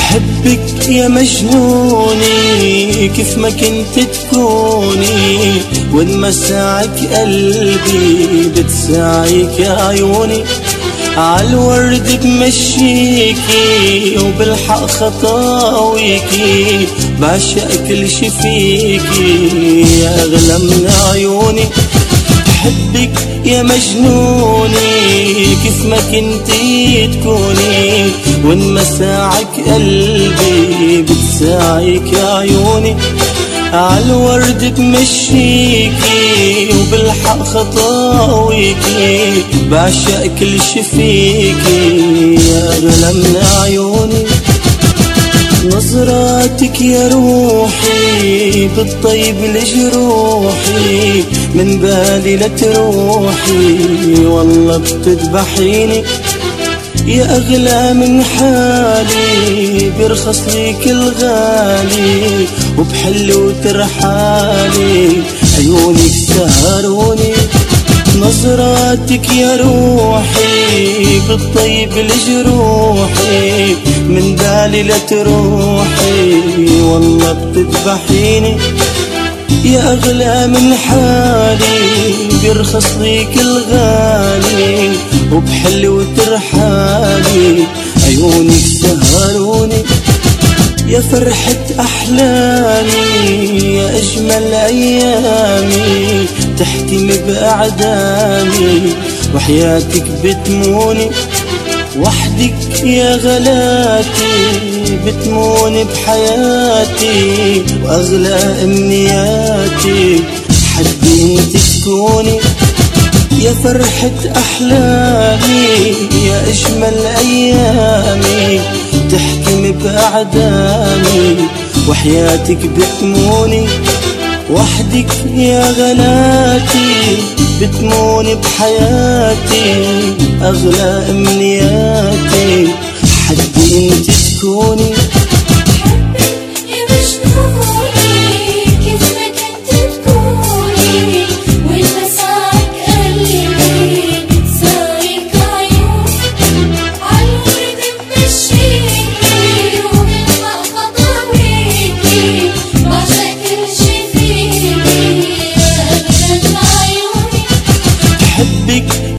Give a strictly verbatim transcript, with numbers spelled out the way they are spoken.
بحبك يا مجنوني كيف ما كنت تكوني، وين مساعك قلبي بتساعيك يا عيوني. عالورد بمشيكي وبالحق خطاويكي، بعشق كل شي فيكي يا أغلى من عيوني. بحبك يا مجنوني كيف ما كنتي تكوني، وين مساعك قلبي بتساعيك يا عيوني. عالورد بمشيكي وبالحق خطاويكي، بعشق كل شي فيكي يا أغلى من عيوني. نظراتك يا روحي بالطيب لجروحي، من بالي لتروحي والله بتذبحيني. يا أغلى من حالي بيرخص ليك الغالي، وبحل وترحالي عيونك سهروني. نظراتك يا روحي بالطيب لجروحي، من بالي لتروحي والله بتذبحيني. يا أغلى من حالي بيرخص ليك الغالي، وبحل وترحالي عيونك سهروني. يا فرحة أحلامي يا أجمل أيامي، تحتمي بأعدامي وحياتك بتموني. وحدك يا غلاتي بتموني بحياتي، وأغلى أمنياتي حدي انت تكوني. يا فرحة أحلامي يا أجمل أيامي، تحكمي بأعدامي وحياتك بتموني. وحدك يا غلاتي بتموني بحياتي، أغلى أمنياتي حدي انت تكوني.